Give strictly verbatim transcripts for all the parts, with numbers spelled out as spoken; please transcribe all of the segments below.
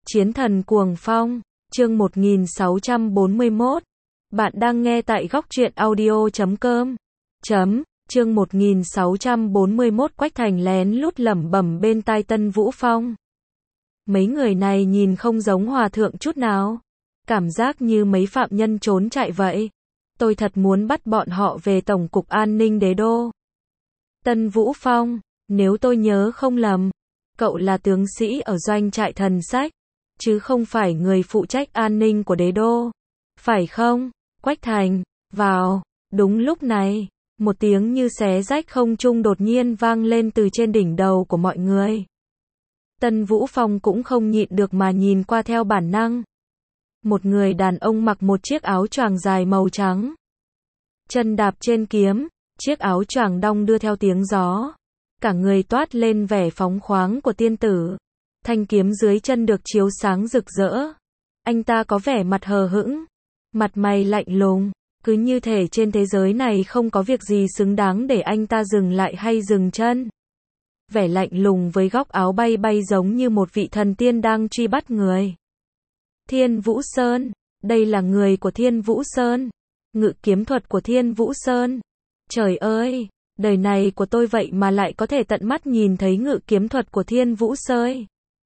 Chiến thần cuồng phong, chương một nghìn sáu trăm bốn mươi mốt. Bạn đang nghe tại góc truyện audio chấm com. Chấm, chương một nghìn sáu trăm bốn mươi mốt. Quách Thành lén lút lẩm bẩm bên tai Tân Vũ Phong. Mấy người này nhìn không giống hòa thượng chút nào. Cảm giác như mấy phạm nhân trốn chạy vậy. Tôi thật muốn bắt bọn họ về Tổng cục An ninh Đế đô. Tân Vũ Phong, nếu tôi nhớ không lầm, cậu là tướng sĩ ở doanh trại Thần Sách, chứ không phải người phụ trách an ninh của đế đô, phải không? Quách Thành, vào. Đúng lúc này, một tiếng như xé rách không trung đột nhiên vang lên từ trên đỉnh đầu của mọi người. Tân Vũ Phong cũng không nhịn được mà nhìn qua theo bản năng. Một người đàn ông mặc một chiếc áo choàng dài màu trắng, chân đạp trên kiếm, chiếc áo choàng đong đưa theo tiếng gió, cả người toát lên vẻ phóng khoáng của tiên tử. Thanh kiếm dưới chân được chiếu sáng rực rỡ. Anh ta có vẻ mặt hờ hững, mặt mày lạnh lùng, cứ như thể trên thế giới này không có việc gì xứng đáng để anh ta dừng lại hay dừng chân. Vẻ lạnh lùng với góc áo bay bay giống như một vị thần tiên đang truy bắt người. Thiên Vũ Sơn, đây là người của Thiên Vũ Sơn, ngự kiếm thuật của Thiên Vũ Sơn. Trời ơi, đời này của tôi vậy mà lại có thể tận mắt nhìn thấy ngự kiếm thuật của Thiên Vũ Sơn.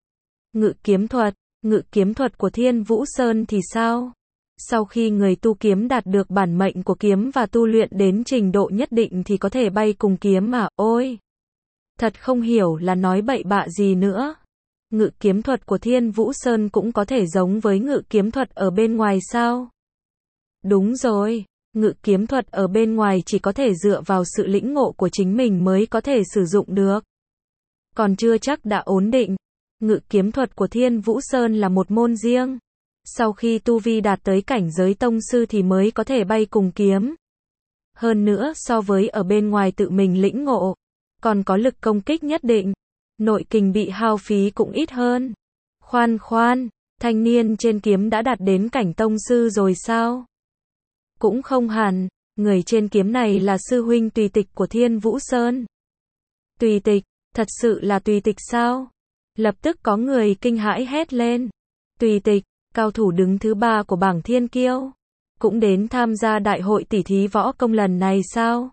Ngự kiếm thuật, ngự kiếm thuật của Thiên Vũ Sơn thì sao? Sau khi người tu kiếm đạt được bản mệnh của kiếm và tu luyện đến trình độ nhất định thì có thể bay cùng kiếm à? Ôi! Thật không hiểu là nói bậy bạ gì nữa. Ngự kiếm thuật của Thiên Vũ Sơn cũng có thể giống với ngự kiếm thuật ở bên ngoài sao? Đúng rồi, ngự kiếm thuật ở bên ngoài chỉ có thể dựa vào sự lĩnh ngộ của chính mình mới có thể sử dụng được. Còn chưa chắc đã ổn định. Ngự kiếm thuật của Thiên Vũ Sơn là một môn riêng. Sau khi tu vi đạt tới cảnh giới tông sư thì mới có thể bay cùng kiếm. Hơn nữa so với ở bên ngoài tự mình lĩnh ngộ, còn có lực công kích nhất định. Nội kình bị hao phí cũng ít hơn. Khoan khoan, thanh niên trên kiếm đã đạt đến cảnh tông sư rồi sao? Cũng không hẳn, người trên kiếm này là sư huynh Tùy Tịch của Thiên Vũ Sơn. Tùy Tịch, thật sự là Tùy Tịch sao? Lập tức có người kinh hãi hét lên. Tùy Tịch, cao thủ đứng thứ ba của bảng thiên kiêu, cũng đến tham gia đại hội tỷ thí võ công lần này sao?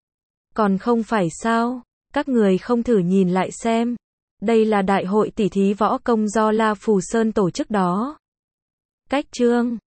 Còn không phải sao? Các người không thử nhìn lại xem. Đây là đại hội tỷ thí võ công do La Phù Sơn tổ chức đó. Cách chương